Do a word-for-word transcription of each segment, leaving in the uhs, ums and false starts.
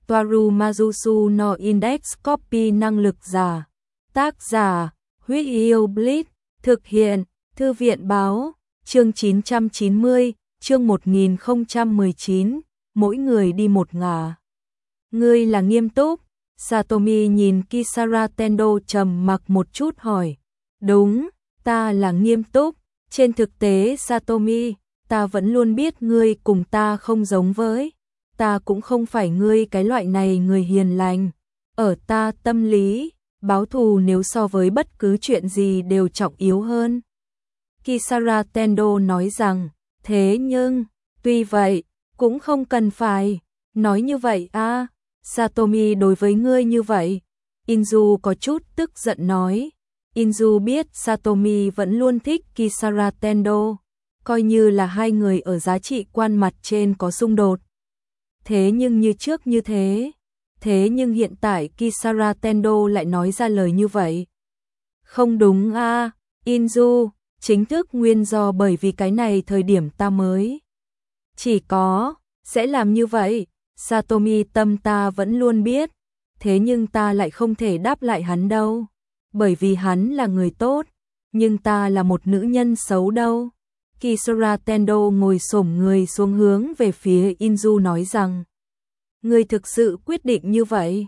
Toaru Majusu no Index Copy năng lực giả. Tác giả, Huyết Yêu Blitz, thực hiện, Thư viện báo, chương chín trăm chín mươi, chương một nghìn không trăm mười chín, mỗi người đi một ngả. Ngươi là nghiêm túc? Satomi nhìn Kisara Tendo trầm mặc một chút hỏi. Đúng, ta là nghiêm túc. Trên thực tế Satomi, ta vẫn luôn biết ngươi cùng ta không giống với. Ta cũng không phải ngươi cái loại này người hiền lành. Ở ta tâm lý, báo thù nếu so với bất cứ chuyện gì đều trọng yếu hơn. Kisara Tendo nói rằng, thế nhưng, tuy vậy, cũng không cần phải nói như vậy à. Satomi đối với ngươi như vậy. Inju có chút tức giận nói. Inju biết Satomi vẫn luôn thích Kisara Tendo, coi như là hai người ở giá trị quan mặt trên có xung đột. Thế nhưng như trước như thế, thế nhưng hiện tại Kisara Tendo lại nói ra lời như vậy. Không đúng a, Inju, chính thức nguyên do bởi vì cái này thời điểm ta mới chỉ có sẽ làm như vậy. Satomi tâm ta vẫn luôn biết, thế nhưng ta lại không thể đáp lại hắn đâu, bởi vì hắn là người tốt, nhưng ta là một nữ nhân xấu đâu. Kisara Tendo ngồi xổm người xuống hướng về phía Inju nói rằng, ngươi thực sự quyết định như vậy?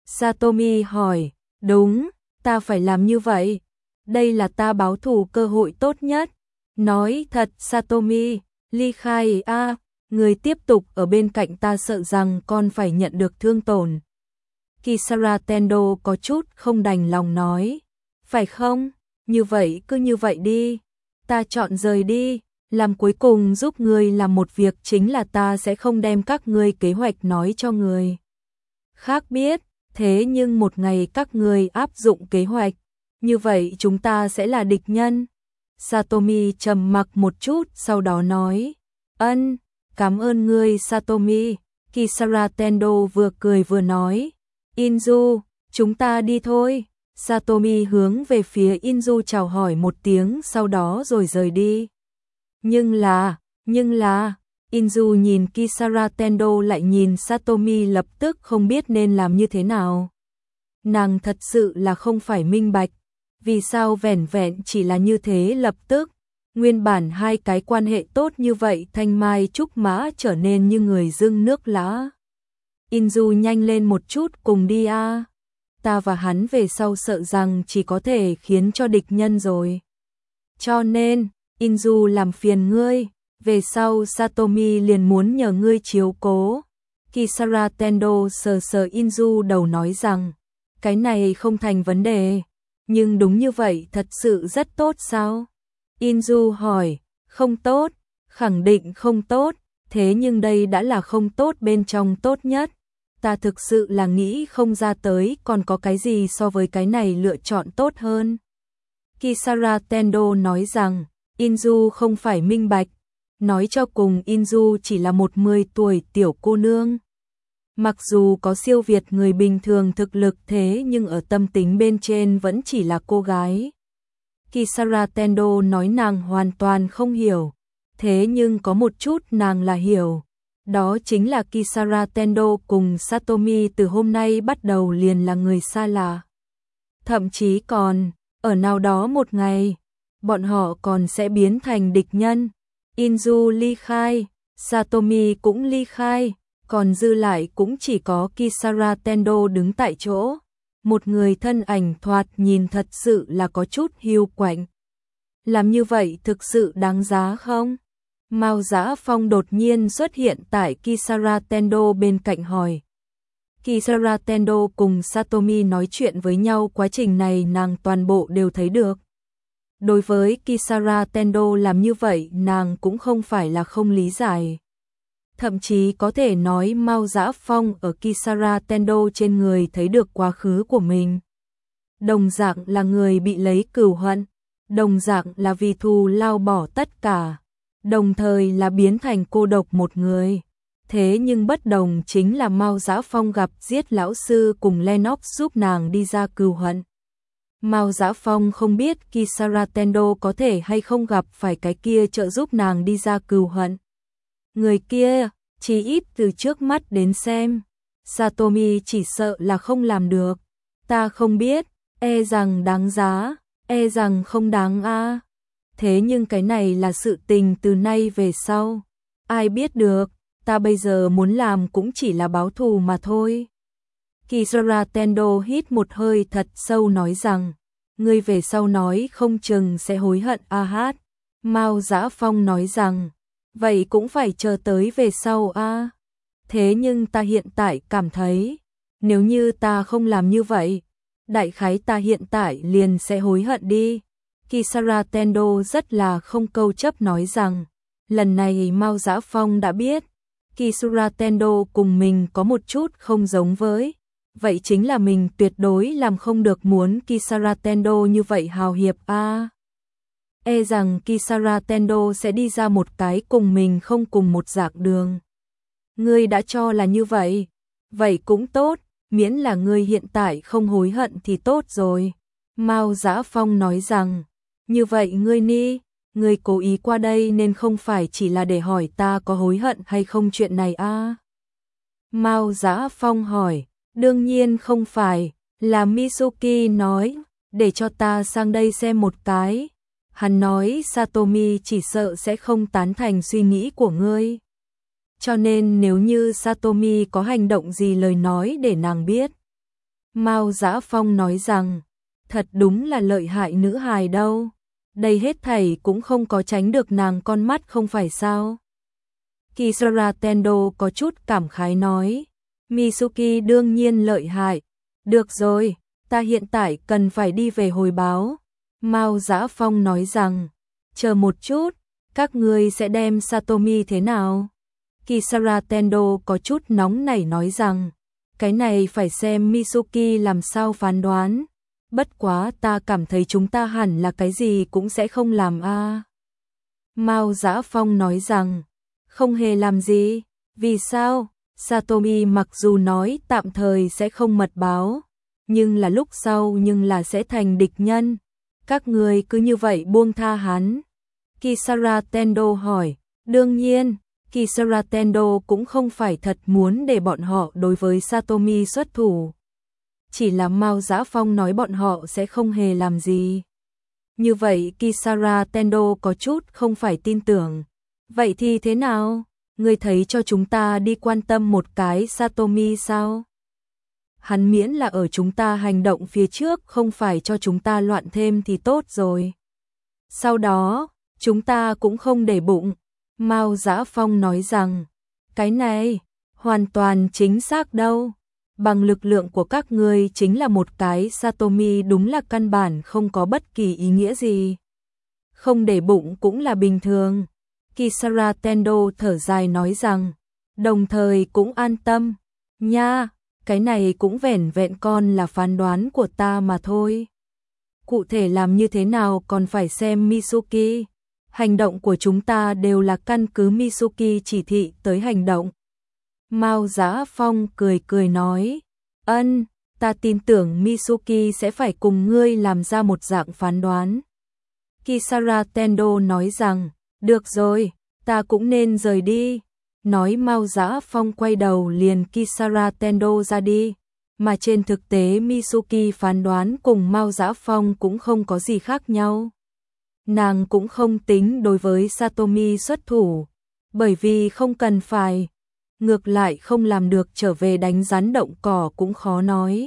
Satomi hỏi, đúng, ta phải làm như vậy, đây là ta báo thù cơ hội tốt nhất. Nói thật Satomi, ly khai a, à, người tiếp tục ở bên cạnh ta sợ rằng con phải nhận được thương tổn. Kisara Tendo có chút không đành lòng nói, phải không, như vậy cứ như vậy đi, ta chọn rời đi, làm cuối cùng giúp ngươi làm một việc chính là ta sẽ không đem các ngươi kế hoạch nói cho người khác biết, thế nhưng một ngày các ngươi áp dụng kế hoạch, như vậy chúng ta sẽ là địch nhân. Satomi trầm mặc một chút sau đó nói, ân, cảm ơn ngươi Satomi. Kisara Tendo vừa cười vừa nói, Inju, chúng ta đi thôi. Satomi hướng về phía Inju chào hỏi một tiếng sau đó rồi rời đi. Nhưng là, nhưng là, Inju nhìn Kisara Tendo lại nhìn Satomi lập tức không biết nên làm như thế nào. Nàng thật sự là không phải minh bạch, vì sao vẻn vẹn chỉ là như thế lập tức, nguyên bản hai cái quan hệ tốt như vậy thanh mai trúc mã trở nên như người dưng nước lã. Inju nhanh lên một chút cùng đi a, à. Ta và hắn về sau sợ rằng chỉ có thể khiến cho địch nhân rồi. Cho nên, Inju làm phiền ngươi, về sau Satomi liền muốn nhờ ngươi chiếu cố. Kisara Tendo sờ sờ Inju đầu nói rằng, cái này không thành vấn đề, nhưng đúng như vậy thật sự rất tốt sao? Inju hỏi, không tốt, khẳng định không tốt, thế nhưng đây đã là không tốt bên trong tốt nhất. Ta thực sự là nghĩ không ra tới còn có cái gì so với cái này lựa chọn tốt hơn. Kisara Tendo nói rằng, Inju không phải minh bạch, nói cho cùng Inju chỉ là một mười tuổi tiểu cô nương. Mặc dù có siêu việt người bình thường thực lực thế nhưng ở tâm tính bên trên vẫn chỉ là cô gái. Kisara Tendo nói nàng hoàn toàn không hiểu, thế nhưng có một chút nàng là hiểu. Đó chính là Kisara Tendo cùng Satomi từ hôm nay bắt đầu liền là người xa lạ. Thậm chí còn, ở nào đó một ngày, bọn họ còn sẽ biến thành địch nhân. Inju ly khai, Satomi cũng ly khai, còn dư lại cũng chỉ có Kisara Tendo đứng tại chỗ. Một người thân ảnh thoạt nhìn thật sự là có chút hiu quạnh. Làm như vậy thực sự đáng giá không? Mao Dã Phong đột nhiên xuất hiện tại Kisara Tendo bên cạnh hỏi. Kisara Tendo cùng Satomi nói chuyện với nhau quá trình này nàng toàn bộ đều thấy được. Đối với Kisara Tendo làm như vậy nàng cũng không phải là không lý giải. Thậm chí có thể nói Mao Dã Phong ở Kisara Tendo trên người thấy được quá khứ của mình. Đồng dạng là người bị lấy cửu hận, đồng dạng là vì thù lao bỏ tất cả, đồng thời là biến thành cô độc một người. Thế nhưng bất đồng chính là Mao Dã Phong gặp giết lão sư cùng Lennox giúp nàng đi ra cửu hận. Mao Dã Phong không biết Kisara Tendo có thể hay không gặp phải cái kia trợ giúp nàng đi ra cửu hận. Người kia, chỉ ít từ trước mắt đến xem, Satomi chỉ sợ là không làm được. Ta không biết, e rằng đáng giá, e rằng không đáng a. Thế nhưng cái này là sự tình từ nay về sau. Ai biết được, ta bây giờ muốn làm cũng chỉ là báo thù mà thôi. Kisara Tendo hít một hơi thật sâu nói rằng, ngươi về sau nói không chừng sẽ hối hận a hát. Mao Dã Phong nói rằng, vậy cũng phải chờ tới về sau a. Thế nhưng ta hiện tại cảm thấy, nếu như ta không làm như vậy, đại khái ta hiện tại liền sẽ hối hận đi. Kisara Tendo rất là không câu chấp nói rằng, lần này Mao Dã Phong đã biết, Kisara Tendo cùng mình có một chút không giống với, vậy chính là mình tuyệt đối làm không được muốn Kisara Tendo như vậy hào hiệp a. À, e rằng Kisara Tendo sẽ đi ra một cái cùng mình không cùng một dạng đường. Ngươi đã cho là như vậy, vậy cũng tốt, miễn là ngươi hiện tại không hối hận thì tốt rồi. Mao Dã Phong nói rằng, như vậy ngươi ni, ngươi cố ý qua đây nên không phải chỉ là để hỏi ta có hối hận hay không chuyện này a. À? Mao Dã Phong hỏi, đương nhiên không phải, là Mitsuki nói, để cho ta sang đây xem một cái. Hắn nói Satomi chỉ sợ sẽ không tán thành suy nghĩ của ngươi. Cho nên nếu như Satomi có hành động gì lời nói để nàng biết. Mao Dã Phong nói rằng, thật đúng là lợi hại nữ hài đâu. Đây hết thảy cũng không có tránh được nàng con mắt không phải sao. Kisara Tendo có chút cảm khái nói, Mitsuki đương nhiên lợi hại. Được rồi, ta hiện tại cần phải đi về hồi báo. Mao Dã Phong nói rằng, chờ một chút, các ngươi sẽ đem Satomi thế nào? Kisara Tendo có chút nóng nảy nói rằng, cái này phải xem Mitsuki làm sao phán đoán. Bất quá ta cảm thấy chúng ta hẳn là cái gì cũng sẽ không làm a. À. Mao Dã Phong nói rằng, không hề làm gì, vì sao? Satomi mặc dù nói tạm thời sẽ không mật báo, nhưng là lúc sau nhưng là sẽ thành địch nhân. Các người cứ như vậy buông tha hắn. Kisara Tendo hỏi, đương nhiên, Kisara Tendo cũng không phải thật muốn để bọn họ đối với Satomi xuất thủ. Chỉ là Mao Dã Phong nói bọn họ sẽ không hề làm gì. Như vậy Kisara Tendo có chút không phải tin tưởng. Vậy thì thế nào? Ngươi thấy cho chúng ta đi quan tâm một cái Satomi sao? Hắn miễn là ở chúng ta hành động phía trước không phải cho chúng ta loạn thêm thì tốt rồi. Sau đó, chúng ta cũng không để bụng. Mao Dã Phong nói rằng, cái này, hoàn toàn chính xác đâu. Bằng lực lượng của các ngươi chính là một cái Satomi đúng là căn bản không có bất kỳ ý nghĩa gì. Không để bụng cũng là bình thường. Kisara Tendo thở dài nói rằng, đồng thời cũng an tâm. Nha, cái này cũng vẻn vẹn con là phán đoán của ta mà thôi. Cụ thể làm như thế nào còn phải xem Mitsuki. Hành động của chúng ta đều là căn cứ Mitsuki chỉ thị tới hành động. Mao Dã Phong cười cười nói, ân, ta tin tưởng Mitsuki sẽ phải cùng ngươi làm ra một dạng phán đoán. Kisara Tendo nói rằng, được rồi, ta cũng nên rời đi. Nói Mao Dã Phong quay đầu liền Kisara Tendo ra đi. Mà trên thực tế Mitsuki phán đoán cùng Mao Dã Phong cũng không có gì khác nhau. Nàng cũng không tính đối với Satomi xuất thủ, bởi vì không cần phải. Ngược lại không làm được trở về đánh rắn động cỏ cũng khó nói.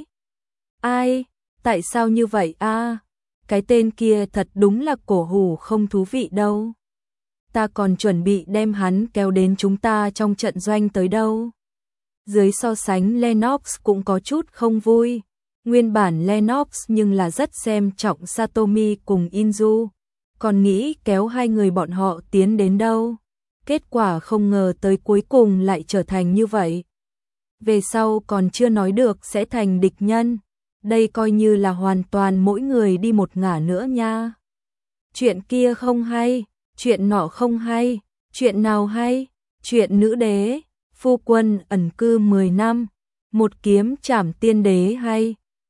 Ai? Tại sao như vậy a? À? Cái tên kia thật đúng là cổ hủ không thú vị đâu. Ta còn chuẩn bị đem hắn kéo đến chúng ta trong trận doanh tới đâu. Dưới so sánh Lennox cũng có chút không vui. Nguyên bản Lennox nhưng là rất xem trọng Satomi cùng Inju. Còn nghĩ kéo hai người bọn họ tiến đến đâu. Kết quả không ngờ tới cuối cùng lại trở thành như vậy. Về sau còn chưa nói được sẽ thành địch nhân. Đây coi như là hoàn toàn mỗi người đi một ngả nữa nha. Chuyện kia không hay, chuyện nọ không hay, chuyện nào hay, chuyện nữ đế, phu quân ẩn cư mười năm, một kiếm trảm tiên đế hay.